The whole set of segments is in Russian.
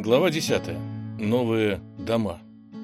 Глава 10. Новые дома.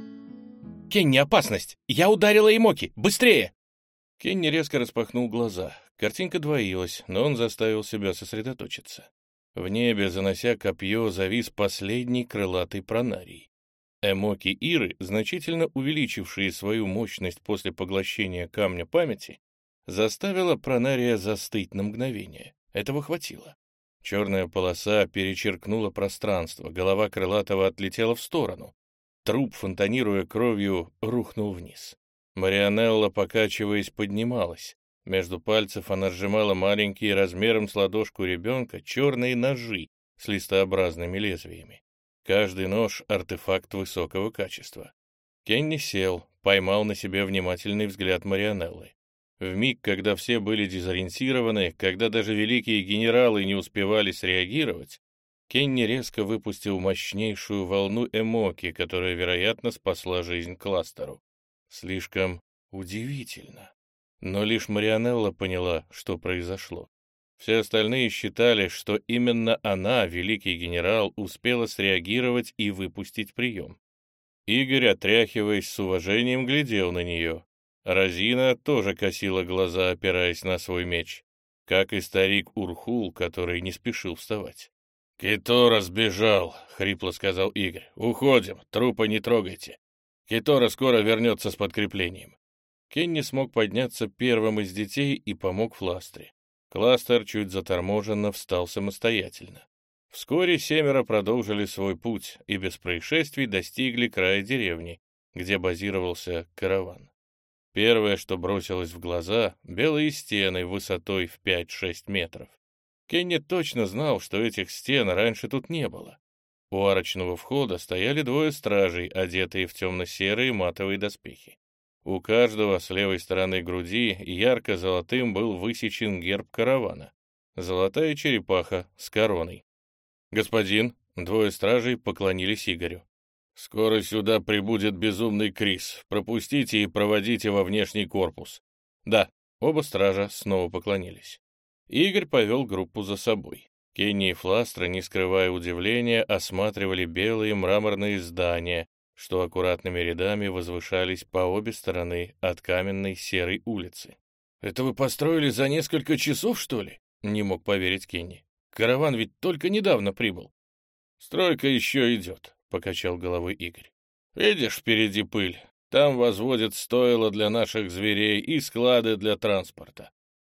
«Кенни, опасность! Я ударила Эмоки! Быстрее!» Кенни резко распахнул глаза. Картинка двоилась, но он заставил себя сосредоточиться. В небе, занося копье, завис последний крылатый пронарий. Эмоки Иры, значительно увеличившие свою мощность после поглощения камня памяти, заставила пронария застыть на мгновение. Этого хватило. Черная полоса перечеркнула пространство, голова крылатого отлетела в сторону. Труп, фонтанируя кровью, рухнул вниз. Марианелла, покачиваясь, поднималась. Между пальцев она сжимала маленькие, размером с ладошку ребенка, черные ножи с листообразными лезвиями. Каждый нож — артефакт высокого качества. Кенни сел, поймал на себе внимательный взгляд Марианеллы. В миг, когда все были дезориентированы, когда даже великие генералы не успевали среагировать, Кенни резко выпустил мощнейшую волну эмоки, которая, вероятно, спасла жизнь Кластеру. Слишком удивительно. Но лишь Марианелла поняла, что произошло. Все остальные считали, что именно она, великий генерал, успела среагировать и выпустить прием. Игорь, отряхиваясь, с уважением глядел на нее. Розина тоже косила глаза, опираясь на свой меч, как и старик Урхул, который не спешил вставать. «Китора сбежал», — хрипло сказал Игорь. «Уходим, трупа не трогайте. Китора скоро вернется с подкреплением». Кенни смог подняться первым из детей и помог Фластре. Кластер чуть заторможенно встал самостоятельно. Вскоре 7 продолжили свой путь и без происшествий достигли края деревни, где базировался караван. Первое, что бросилось в глаза — белые стены высотой в 5-6 метров. Кенни точно знал, что этих стен раньше тут не было. У арочного входа стояли 2 стражей, одетые в темно-серые матовые доспехи. У каждого с левой стороны груди ярко-золотым был высечен герб каравана. Золотая черепаха с короной. «Господин», — 2 стражей поклонились Игорю. «Скоро сюда прибудет безумный Крис. Пропустите и проводите во внешний корпус». «Да», — оба стража снова поклонились. Игорь повел группу за собой. Кенни и Фластра, не скрывая удивления, осматривали белые мраморные здания, что аккуратными рядами возвышались по обе стороны от каменной серой улицы. «Это вы построили за несколько часов, что ли?» — не мог поверить Кенни. «Караван ведь только недавно прибыл». «Стройка еще идет», — покачал головой Игорь. «Видишь, впереди пыль. Там возводят стойла для наших зверей и склады для транспорта».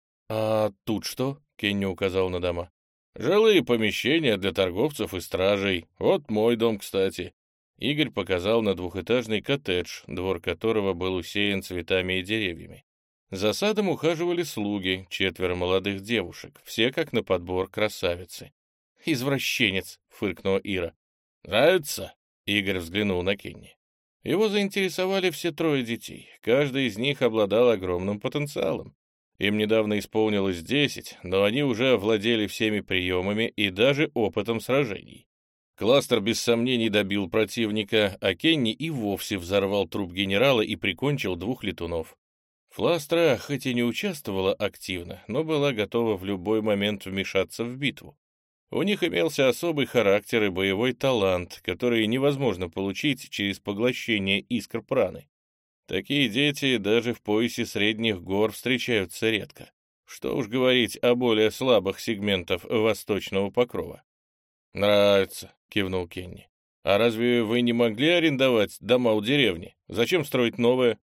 «А тут что?» — Кенни указал на дома. «Жилые помещения для торговцев и стражей. Вот мой дом, кстати». Игорь показал на 2-этажный коттедж, двор которого был усеян цветами и деревьями. За садом ухаживали слуги, 4 молодых девушек, все как на подбор красавицы. «Извращенец!» — фыркнула Ира. «Нравится?» — Игорь взглянул на Кенни. Его заинтересовали все 3 детей. Каждый из них обладал огромным потенциалом. Им недавно исполнилось 10, но они уже овладели всеми приемами и даже опытом сражений. Кластер без сомнений добил противника, а Кенни и вовсе взорвал труп генерала и прикончил 2 летунов. Фластра хоть и не участвовала активно, но была готова в любой момент вмешаться в битву. У них имелся особый характер и боевой талант, который невозможно получить через поглощение искр праны. Такие дети даже в поясе средних гор встречаются редко. Что уж говорить о более слабых сегментах восточного покрова. «Нравится», — кивнул Кенни. «А разве вы не могли арендовать дома у деревни? Зачем строить новое?»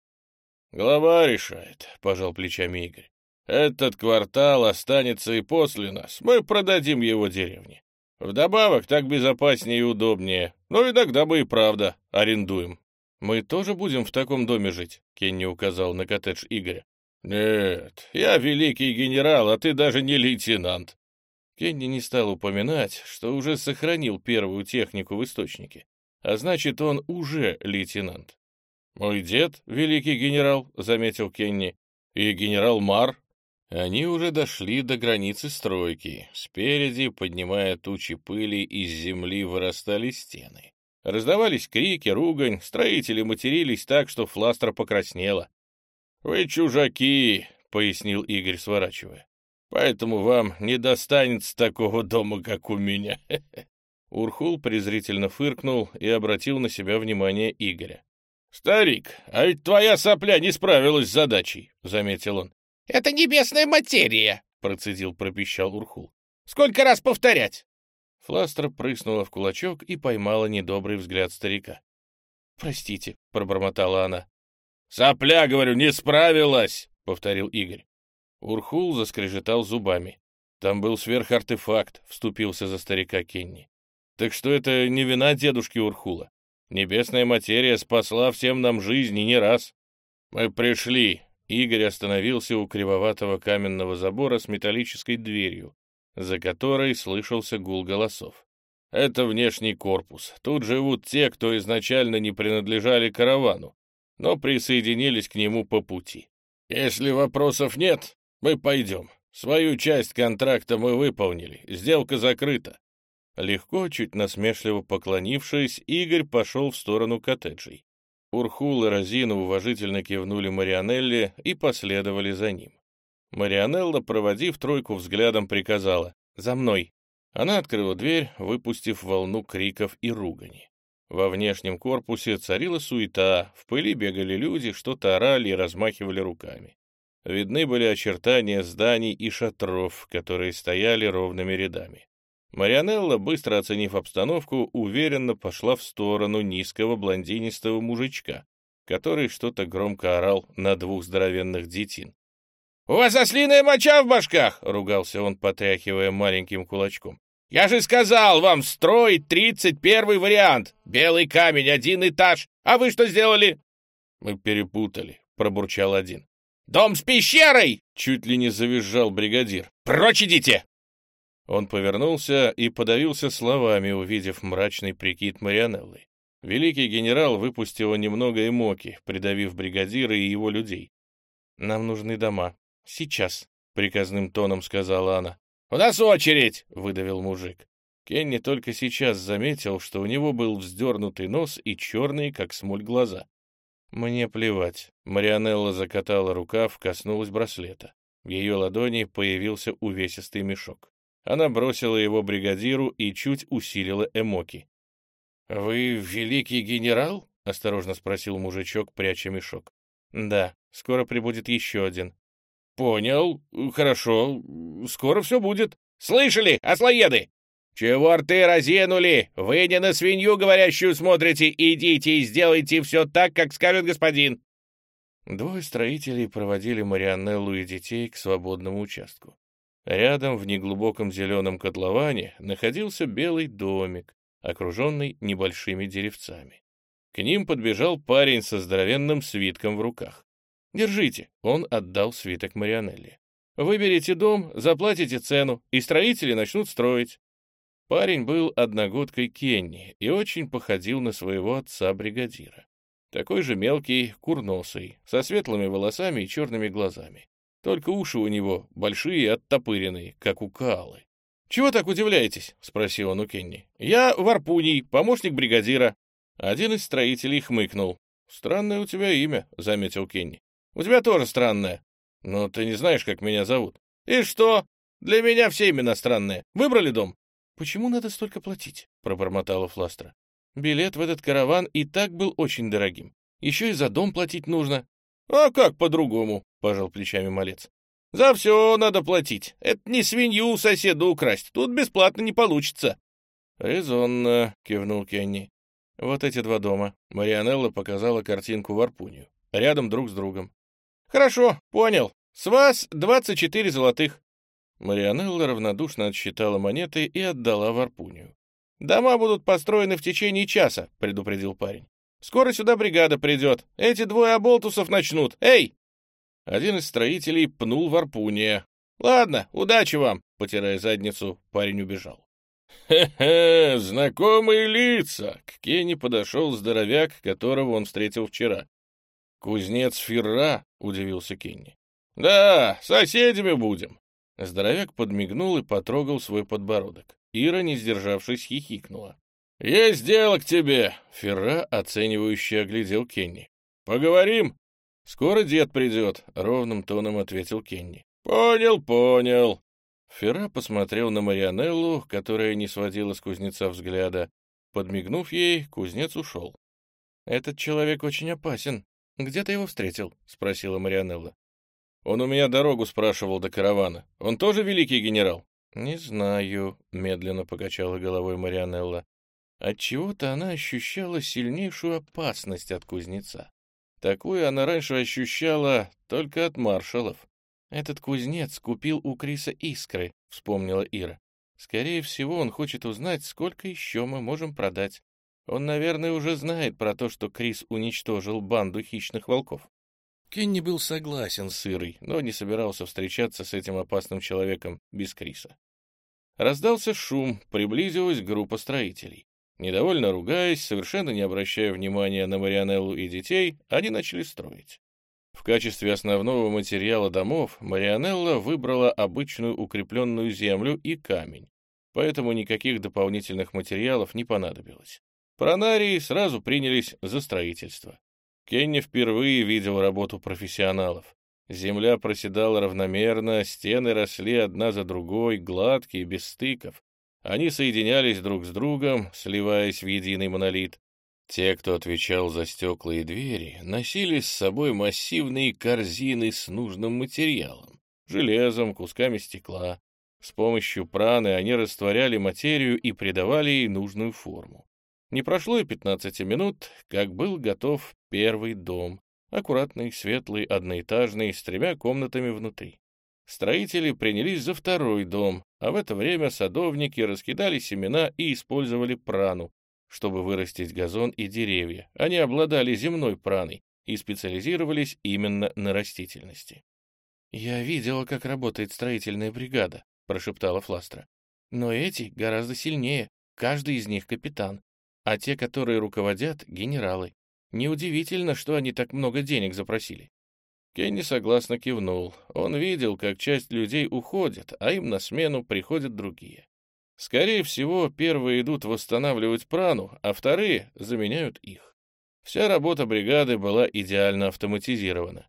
«Глава решает», — пожал плечами Игорь. «Этот квартал останется и после нас. Мы продадим его деревне. Вдобавок, так безопаснее и удобнее. Но иногда мы и правда арендуем». «Мы тоже будем в таком доме жить?» — Кенни указал на коттедж Игоря. «Нет, я великий генерал, а ты даже не лейтенант». Кенни не стал упоминать, что уже сохранил первую технику в источнике, а значит, он уже лейтенант. «Мой дед — великий генерал», — заметил Кенни, — «и генерал Мар». Они уже дошли до границы стройки. Спереди, поднимая тучи пыли, из земли вырастали стены. Раздавались крики, ругань, строители матерились так, что Фластра покраснела. «Вы чужаки», — пояснил Игорь, сворачивая. «Поэтому вам не достанется такого дома, как у меня». Урхул презрительно фыркнул и обратил на себя внимание Игоря. «Старик, а ведь твоя сопля не справилась с задачей», — заметил он. «Это небесная материя», — пропищал Урхул. «Сколько раз повторять?» Фластер прыснула в кулачок и поймала недобрый взгляд старика. «Простите», — пробормотала она. «Сопля, говорю, не справилась», — повторил Игорь. Урхул заскрежетал зубами. «Там был сверхартефакт», — вступился за старика Кенни. «Так что это не вина дедушки Урхула. Небесная материя спасла всем нам жизнь и не раз». «Мы пришли». Игорь остановился у кривоватого каменного забора с металлической дверью, за которой слышался гул голосов. «Это внешний корпус. Тут живут те, кто изначально не принадлежали каравану, но присоединились к нему по пути. Если вопросов нет, мы пойдем. Свою часть контракта мы выполнили, сделка закрыта». Легко, чуть насмешливо поклонившись, Игорь пошел в сторону коттеджей. Урхул и Розина уважительно кивнули Марианелле и последовали за ним. Марианелла, проводив тройку взглядом, приказала: «За мной!». Она открыла дверь, выпустив волну криков и ругани. Во внешнем корпусе царила суета, в пыли бегали люди, что-то орали и размахивали руками. Видны были очертания зданий и шатров, которые стояли ровными рядами. Марианелла, быстро оценив обстановку, уверенно пошла в сторону низкого блондинистого мужичка, который что-то громко орал на двух здоровенных детин. «У вас ослиная моча в башках!» — ругался он, потряхивая маленьким кулачком. «Я же сказал вам строить 31-й вариант! Белый камень, 1 этаж! А вы что сделали?» «Мы перепутали», — пробурчал один. «Дом с пещерой!» — чуть ли не завизжал бригадир. «Прочь идите!» Он повернулся и подавился словами, увидев мрачный прикид Марианеллы. Великий генерал выпустил немного эмоки, придавив бригадира и его людей. «Нам нужны дома. Сейчас», — приказным тоном сказала она. «У нас очередь!» — выдавил мужик. Кенни только сейчас заметил, что у него был вздернутый нос и черные, как смоль, глаза. «Мне плевать». Марианелла закатала рукав, коснулась браслета. В ее ладони появился увесистый мешок. Она бросила его бригадиру и чуть усилила эмоки. «Вы великий генерал?» — осторожно спросил мужичок, пряча мешок. «Да, скоро прибудет еще один». «Понял. Хорошо. Скоро все будет. Слышали, ослоеды? Чего рты разинули? Вы не на свинью говорящую смотрите. Идите и сделайте все так, как скажет господин». Двое строителей проводили Марианеллу и детей к свободному участку. Рядом, в неглубоком зеленом котловане, находился белый домик, окруженный небольшими деревцами. К ним подбежал парень со здоровенным свитком в руках. «Держите», — он отдал свиток Марианелле. «Выберите дом, заплатите цену, и строители начнут строить». Парень был одногодкой Кенни и очень походил на своего отца-бригадира. Такой же мелкий, курносый, со светлыми волосами и черными глазами. Только уши у него большие и оттопыренные, как у Каалы. «Чего так удивляетесь?» — спросил он у Кенни. «Я Варпуний, помощник бригадира». Один из строителей хмыкнул. «Странное у тебя имя», — заметил Кенни. «У тебя тоже странное. Но ты не знаешь, как меня зовут». «И что? Для меня все имена странные. Выбрали дом?» «Почему надо столько платить?» — пробормотала Фластра. «Билет в этот караван и так был очень дорогим. Еще и за дом платить нужно». «А как по-другому?» — пожал плечами малец. «За все надо платить. Это не свинью у соседа украсть. Тут бесплатно не получится». «Резонно», — кивнул Кенни. «Вот эти два дома». Марианелла показала картинку Варпунию. Рядом друг с другом. «Хорошо, понял. С вас 24 золотых». Марианелла равнодушно отсчитала монеты и отдала Варпунию. «Дома будут построены в течение часа», — предупредил парень. «Скоро сюда бригада придет. Эти двое оболтусов начнут. Эй!» Один из строителей пнул Варпуния. «Ладно, удачи вам!» — потирая задницу, парень убежал. «Хе-хе, знакомые лица!» — к Кенни подошел здоровяк, которого он встретил вчера. «Кузнец Ферра?» — удивился Кенни. «Да, соседями будем!» Здоровяк подмигнул и потрогал свой подбородок. Ира, не сдержавшись, хихикнула. «Есть дело к тебе!» — Ферра оценивающе оглядел Кенни. «Поговорим?» «Скоро дед придет», — ровным тоном ответил Кенни. «Понял, понял». Ферра посмотрел на Марианеллу, которая не сводила с кузнеца взгляда. Подмигнув ей, кузнец ушел. «Этот человек очень опасен. Где ты его встретил?» — спросила Марианелла. «Он у меня дорогу спрашивал до каравана. Он тоже великий генерал?» «Не знаю», — медленно покачала головой Марианелла. Отчего-то она ощущала сильнейшую опасность от кузнеца. Такую она раньше ощущала только от маршалов. «Этот кузнец купил у Криса искры», — вспомнила Ира. «Скорее всего, он хочет узнать, сколько еще мы можем продать. Он, наверное, уже знает про то, что Крис уничтожил банду хищных волков». Кенни был согласен с Ирой, но не собирался встречаться с этим опасным человеком без Криса. Раздался шум, приблизилась группа строителей. Недовольно ругаясь, совершенно не обращая внимания на Марианеллу и детей, они начали строить. В качестве основного материала домов Марианелла выбрала обычную укрепленную землю и камень, поэтому никаких дополнительных материалов не понадобилось. Пронарии сразу принялись за строительство. Кенни впервые видел работу профессионалов. Земля проседала равномерно, стены росли одна за другой, гладкие, без стыков. Они соединялись друг с другом, сливаясь в единый монолит. Те, кто отвечал за стекла и двери, носили с собой массивные корзины с нужным материалом — железом, кусками стекла. С помощью праны они растворяли материю и придавали ей нужную форму. Не прошло и 15 минут, как был готов первый дом, аккуратный, светлый, одноэтажный, с 3 комнатами внутри. Строители принялись за второй дом, а в это время садовники раскидали семена и использовали прану, чтобы вырастить газон и деревья. Они обладали земной праной и специализировались именно на растительности. «Я видела, как работает строительная бригада», — прошептала Фластра. «Но эти гораздо сильнее, каждый из них капитан, а те, которые руководят, — генералы. Неудивительно, что они так много денег запросили». Кенни согласно кивнул. Он видел, как часть людей уходит, а им на смену приходят другие. Скорее всего, первые идут восстанавливать прану, а вторые заменяют их. Вся работа бригады была идеально автоматизирована.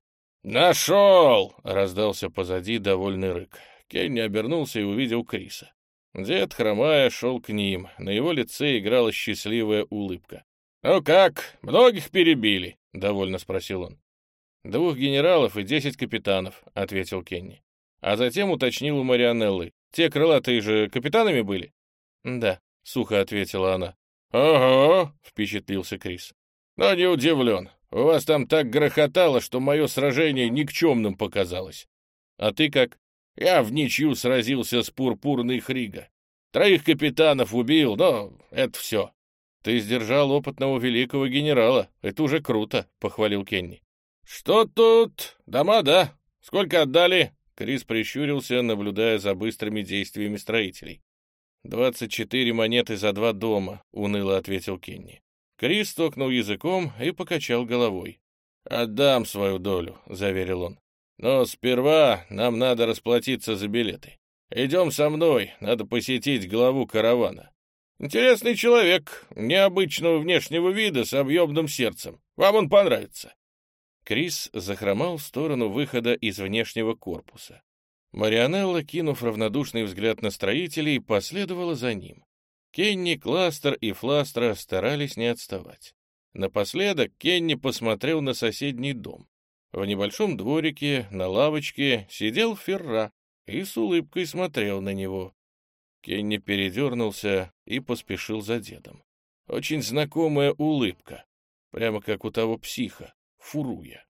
«Нашел!» — раздался позади довольный рык. Кенни обернулся и увидел Криса. Дед, хромая, шел к ним. На его лице играла счастливая улыбка. «Ну как, многих перебили?» — довольно спросил он. 2 генералов и 10 капитанов», — ответил Кенни. А затем уточнил у Марианеллы. «Те крылатые же капитанами были?» «Да», — сухо ответила она. «Ага», — впечатлился Крис. «Но не удивлен. У вас там так грохотало, что мое сражение никчемным показалось. А ты как?» «Я в ничью сразился с Пурпурной Хрига. 3 капитанов убил, но это все». «Ты сдержал опытного великого генерала. Это уже круто», — похвалил Кенни. «Что тут? Дома, да? Сколько отдали?» Крис прищурился, наблюдая за быстрыми действиями строителей. 24 монеты за 2 дома», — уныло ответил Кенни. Крис стукнул языком и покачал головой. «Отдам свою долю», — заверил он. «Но сперва нам надо расплатиться за билеты. Идем со мной, надо посетить главу каравана. Интересный человек, необычного внешнего вида, с объемным сердцем. Вам он понравится». Крис захромал в сторону выхода из внешнего корпуса. Марианелла, кинув равнодушный взгляд на строителей, последовала за ним. Кенни, Кластер и Фластра старались не отставать. Напоследок Кенни посмотрел на соседний дом. В небольшом дворике на лавочке сидел Ферра и с улыбкой смотрел на него. Кенни передернулся и поспешил за дедом. Очень знакомая улыбка, прямо как у того психа, Фуруя.